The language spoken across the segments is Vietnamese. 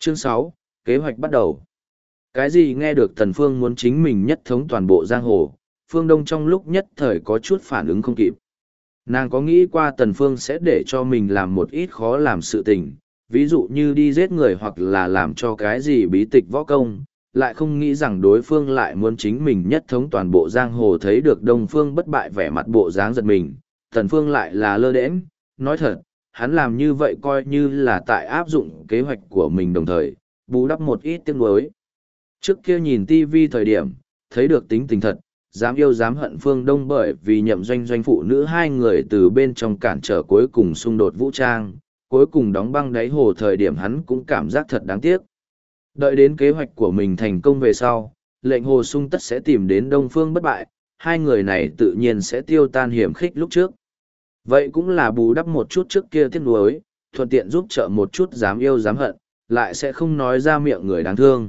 Chương 6, kế hoạch bắt đầu. Cái gì nghe được Tần Phương muốn chính mình nhất thống toàn bộ giang hồ, Phương Đông trong lúc nhất thời có chút phản ứng không kịp. Nàng có nghĩ qua Tần Phương sẽ để cho mình làm một ít khó làm sự tình, ví dụ như đi giết người hoặc là làm cho cái gì bí tịch võ công, lại không nghĩ rằng đối phương lại muốn chính mình nhất thống toàn bộ giang hồ. Thấy được Đông Phương Bất Bại vẻ mặt bộ dáng giật mình, Tần Phương lại là lơ đễnh, nói thật, hắn làm như vậy coi như là tại áp dụng kế hoạch của mình đồng thời, bù đắp một ít tiếng nuối. Trước kia nhìn TV thời điểm, thấy được tính tình thật, dám yêu dám hận Phương Đông, bởi vì Nhậm Doanh Doanh phụ nữ hai người từ bên trong cản trở cuối cùng xung đột vũ trang, cuối cùng đóng băng đáy hồ thời điểm hắn cũng cảm giác thật đáng tiếc. Đợi đến kế hoạch của mình thành công về sau, lệnh hồ sung tất sẽ tìm đến Đông Phương Bất Bại, hai người này tự nhiên sẽ tiêu tan hiểm khích lúc trước. Vậy cũng là bù đắp một chút trước kia tiếc nuối, thuận tiện giúp trợ một chút dám yêu dám hận, lại sẽ không nói ra miệng người đáng thương.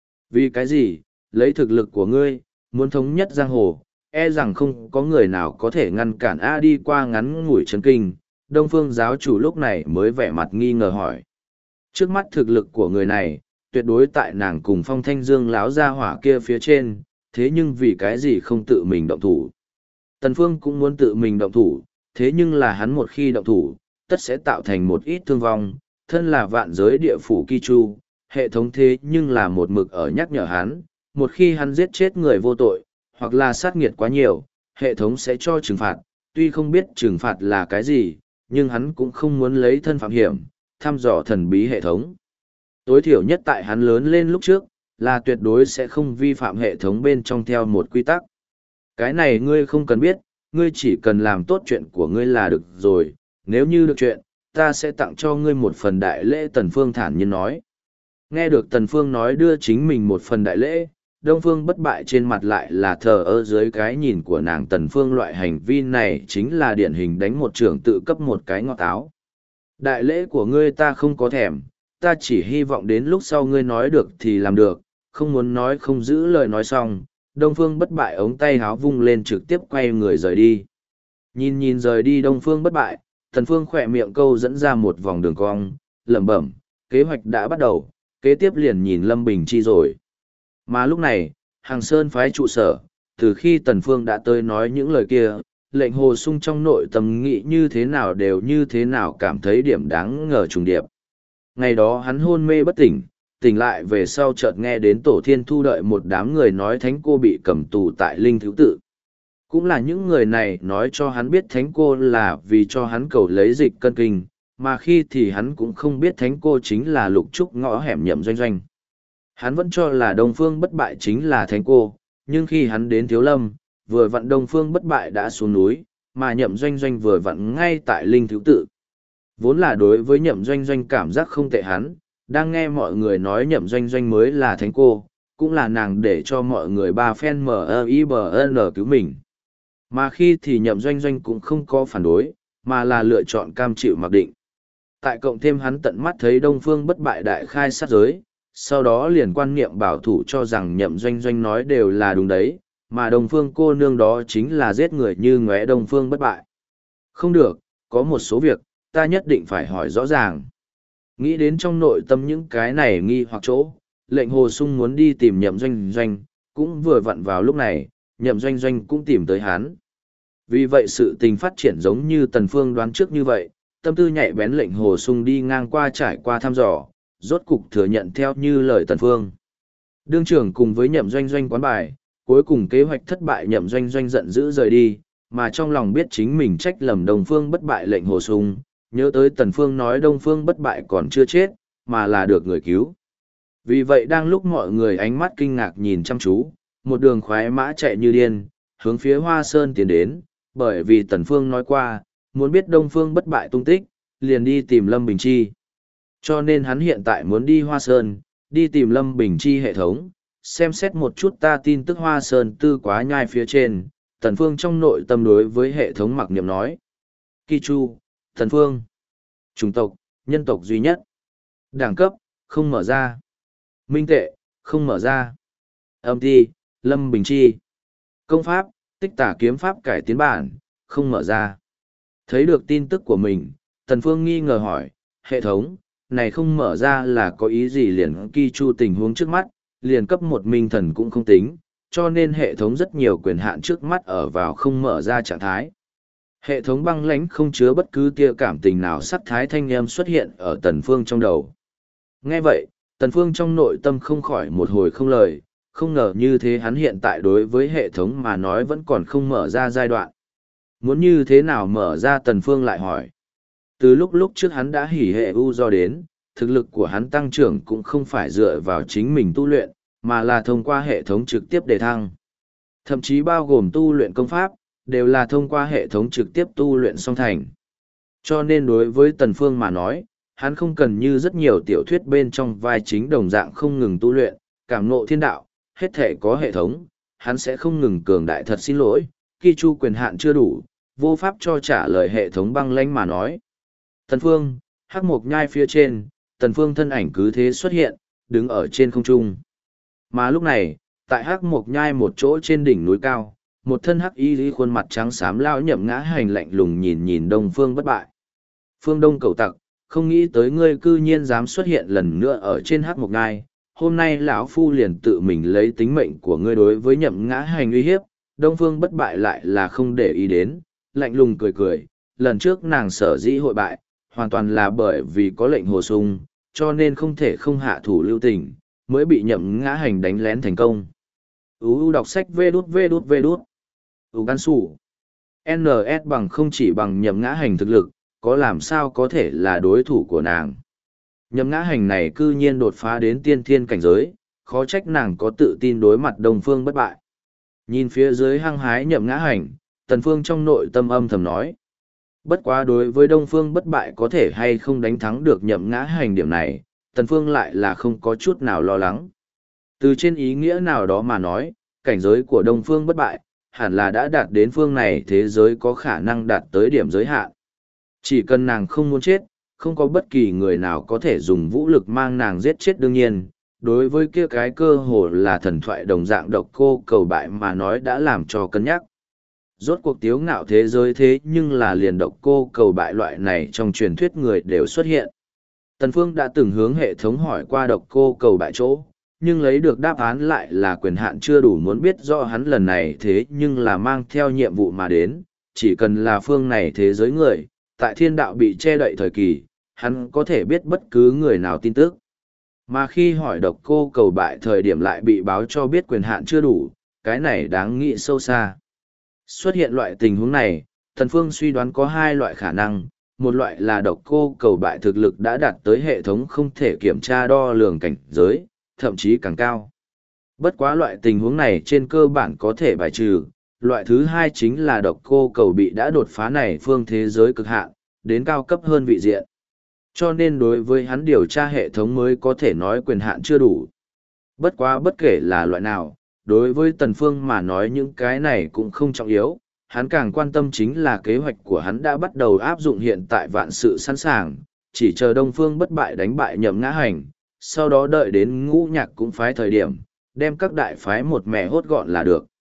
Vì cái gì, lấy thực lực của ngươi, muốn thống nhất giang hồ, e rằng không có người nào có thể ngăn cản A. Đi qua ngắn ngủi chấn kinh, Đông Phương giáo chủ lúc này mới vẻ mặt nghi ngờ hỏi. Trước mắt thực lực của người này, tuyệt đối tại nàng cùng Phong Thanh Dương láo ra hỏa kia phía trên, thế nhưng vì cái gì không tự mình động thủ. Tần Phương cũng muốn tự mình động thủ, thế nhưng là hắn một khi động thủ, tất sẽ tạo thành một ít thương vong, thân là vạn giới địa phủ Ki Chu, hệ thống thế nhưng là một mực ở nhắc nhở hắn, một khi hắn giết chết người vô tội, hoặc là sát nghiệt quá nhiều, hệ thống sẽ cho trừng phạt, tuy không biết trừng phạt là cái gì, nhưng hắn cũng không muốn lấy thân phạm hiểm, thăm dò thần bí hệ thống. Tối thiểu nhất tại hắn lớn lên lúc trước, là tuyệt đối sẽ không vi phạm hệ thống bên trong theo một quy tắc. Cái này ngươi không cần biết, ngươi chỉ cần làm tốt chuyện của ngươi là được rồi, nếu như được chuyện, ta sẽ tặng cho ngươi một phần đại lễ. Tần Phương thản nhiên nói. Nghe được Tần Phương nói đưa chính mình một phần đại lễ, Đông Phương Bất Bại trên mặt lại là thờ ơ. Dưới cái nhìn của nàng, Tần Phương loại hành vi này chính là điển hình đánh một trường tự cấp một cái ngọt áo. Đại lễ của ngươi ta không có thèm, ta chỉ hy vọng đến lúc sau ngươi nói được thì làm được, không muốn nói không giữ lời. Nói xong, Đông Phương Bất Bại ống tay háo vung lên trực tiếp quay người rời đi. Nhìn rời đi Đông Phương Bất Bại, Tần Phương khỏe miệng câu dẫn ra một vòng đường cong, lẩm bẩm, kế hoạch đã bắt đầu, kế tiếp liền nhìn Lâm Bình Chi rồi. Mà lúc này, Hàng Sơn phái trụ sở, từ khi Tần Phương đã tới nói những lời kia, lệnh hồ sung trong nội tâm nghĩ như thế nào đều như thế nào cảm thấy điểm đáng ngờ trùng điệp. Ngày đó hắn hôn mê bất tỉnh, tỉnh lại về sau chợt nghe đến Tổ Thiên Thu đợi một đám người nói Thánh Cô bị cầm tù tại Linh Thiếu Tự. Cũng là những người này nói cho hắn biết Thánh Cô là vì cho hắn cầu lấy dịch cân kinh, mà khi thì hắn cũng không biết Thánh Cô chính là Lục Trúc ngõ hẻm Nhậm Doanh Doanh. Hắn vẫn cho là Đông Phương Bất Bại chính là Thánh Cô, nhưng khi hắn đến Thiếu Lâm, vừa vặn Đông Phương Bất Bại đã xuống núi, mà Nhậm Doanh Doanh vừa vặn ngay tại Linh Thiếu Tự. Vốn là đối với Nhậm Doanh Doanh cảm giác không tệ, hắn đang nghe mọi người nói Nhậm Doanh Doanh mới là Thánh Cô, cũng là nàng để cho mọi người ba phen MIBN cứu mình. Mà khi thì Nhậm Doanh Doanh cũng không có phản đối, mà là lựa chọn cam chịu mặc định. Tại cộng thêm hắn tận mắt thấy Đông Phương Bất Bại đại khai sát giới, sau đó liền quan niệm bảo thủ cho rằng Nhậm Doanh Doanh nói đều là đúng đấy, mà Đông Phương cô nương đó chính là giết người như ngóe Đông Phương Bất Bại. Không được, có một số việc, ta nhất định phải hỏi rõ ràng. Nghĩ đến trong nội tâm những cái này nghi hoặc chỗ, lệnh hồ sung muốn đi tìm Nhậm Doanh Doanh, cũng vừa vặn vào lúc này, Nhậm Doanh Doanh cũng tìm tới hắn. Vì vậy sự tình phát triển giống như Tần Phương đoán trước như vậy, tâm tư nhạy bén lệnh hồ sung đi ngang qua trải qua thăm dò, rốt cục thừa nhận theo như lời Tần Phương. Đương trưởng cùng với Nhậm Doanh Doanh quán bài, cuối cùng kế hoạch thất bại. Nhậm Doanh Doanh giận dữ rời đi, mà trong lòng biết chính mình trách lầm Đông Phương Bất Bại. Lệnh hồ sung nhớ tới Tần Phương nói Đông Phương Bất Bại còn chưa chết, mà là được người cứu. Vì vậy đang lúc mọi người ánh mắt kinh ngạc nhìn chăm chú, một đường khoái mã chạy như điên, hướng phía Hoa Sơn tiến đến, bởi vì Tần Phương nói qua, muốn biết Đông Phương Bất Bại tung tích, liền đi tìm Lâm Bình Chi. Cho nên hắn hiện tại muốn đi Hoa Sơn, đi tìm Lâm Bình Chi hệ thống, xem xét một chút ta tin tức Hoa Sơn tư quá nhai phía trên. Tần Phương trong nội tâm đối với hệ thống mặc niệm nói. Ki Chu, Tần Phương. Chủng tộc, nhân tộc duy nhất. Đẳng cấp, không mở ra. Minh tệ, không mở ra. Âm ti, Lâm Bình Chi. Công pháp, tích tả kiếm pháp cải tiến bản, không mở ra. Thấy được tin tức của mình, Tần Phương nghi ngờ hỏi, hệ thống, này không mở ra là có ý gì liền Ki Chu tình huống trước mắt, liền cấp một minh thần cũng không tính, cho nên hệ thống rất nhiều quyền hạn trước mắt ở vào không mở ra trạng thái. Hệ thống băng lãnh không chứa bất cứ tia cảm tình nào sắc thái thanh âm xuất hiện ở Tần Phương trong đầu. Nghe vậy, Tần Phương trong nội tâm không khỏi một hồi không lời, không ngờ như thế hắn hiện tại đối với hệ thống mà nói vẫn còn không mở ra giai đoạn. Muốn như thế nào mở ra Tần Phương lại hỏi. Từ lúc trước hắn đã hỉ hệ u do đến, thực lực của hắn tăng trưởng cũng không phải dựa vào chính mình tu luyện, mà là thông qua hệ thống trực tiếp đề thăng. Thậm chí bao gồm tu luyện công pháp, đều là thông qua hệ thống trực tiếp tu luyện song thành. Cho nên đối với Tần Phương mà nói, hắn không cần như rất nhiều tiểu thuyết bên trong vai chính đồng dạng không ngừng tu luyện, cảm ngộ thiên đạo, hết thể có hệ thống, hắn sẽ không ngừng cường đại. Thật xin lỗi, Ki Chu quyền hạn chưa đủ, vô pháp cho trả lời hệ thống băng lãnh mà nói. Tần Phương, hắc mộc nhai phía trên, Tần Phương thân ảnh cứ thế xuất hiện, đứng ở trên không trung. Mà lúc này, tại hắc mộc nhai một chỗ trên đỉnh núi cao, một thân hắc y lý khuôn mặt trắng xám lao Nhậm Ngã Hành lạnh lùng nhìn Đông Phương Bất Bại. Phương Đông cầu tặc, không nghĩ tới ngươi cư nhiên dám xuất hiện lần nữa ở trên hắc mộc nhai. Hôm nay lão phu liền tự mình lấy tính mệnh của ngươi đối với Nhậm Ngã Hành uy hiếp. Đông Phương Bất Bại lại là không để ý đến, lạnh lùng cười cười. Lần trước nàng sở dĩ hội bại, hoàn toàn là bởi vì có lệnh hồ sung, cho nên không thể không hạ thủ lưu tình, mới bị Nhậm Ngã Hành đánh lén thành công. UU đọc sách vê đút. Gan sủ. NS bằng không chỉ bằng Nhậm Ngã Hành thực lực, có làm sao có thể là đối thủ của nàng. Nhậm Ngã Hành này cư nhiên đột phá đến tiên thiên cảnh giới, khó trách nàng có tự tin đối mặt Đông Phương Bất Bại. Nhìn phía dưới hăng hái Nhậm Ngã Hành, Tần Phương trong nội tâm âm thầm nói. Bất quá đối với Đông Phương Bất Bại có thể hay không đánh thắng được Nhậm Ngã Hành điểm này, Tần Phương lại là không có chút nào lo lắng. Từ trên ý nghĩa nào đó mà nói, cảnh giới của Đông Phương Bất Bại, hẳn là đã đạt đến phương này thế giới có khả năng đạt tới điểm giới hạn. Chỉ cần nàng không muốn chết, không có bất kỳ người nào có thể dùng vũ lực mang nàng giết chết. Đương nhiên, đối với kia cái cơ hồ là thần thoại đồng dạng Độc Cô Cầu Bại mà nói đã làm cho cân nhắc. Rốt cuộc tiếu ngạo thế giới thế nhưng là liền Độc Cô Cầu Bại loại này trong truyền thuyết người đều xuất hiện. Tần Phương đã từng hướng hệ thống hỏi qua Độc Cô Cầu Bại chỗ, nhưng lấy được đáp án lại là quyền hạn chưa đủ. Muốn biết rõ hắn lần này thế nhưng là mang theo nhiệm vụ mà đến, chỉ cần là phương này thế giới người, tại thiên đạo bị che đậy thời kỳ, hắn có thể biết bất cứ người nào tin tức. Mà khi hỏi Độc Cô Cầu Bại thời điểm lại bị báo cho biết quyền hạn chưa đủ, cái này đáng nghĩ sâu xa. Xuất hiện loại tình huống này, Tần Phương suy đoán có hai loại khả năng, một loại là Độc Cô Cầu Bại thực lực đã đạt tới hệ thống không thể kiểm tra đo lường cảnh giới, thậm chí càng cao. Bất quá loại tình huống này trên cơ bản có thể bài trừ. Loại thứ hai chính là Độc Cô Cầu bị đã đột phá này phương thế giới cực hạn, đến cao cấp hơn vị diện. Cho nên đối với hắn điều tra hệ thống mới có thể nói quyền hạn chưa đủ. Bất quá bất kể là loại nào, đối với Tần Phương mà nói những cái này cũng không trọng yếu. Hắn càng quan tâm chính là kế hoạch của hắn đã bắt đầu áp dụng, hiện tại vạn sự sẵn sàng, chỉ chờ Đông Phương Bất Bại đánh bại Nhậm Ngã Hành, sau đó đợi đến Ngũ Nhạc cũng phái thời điểm, đem các đại phái một mẹ hốt gọn là được.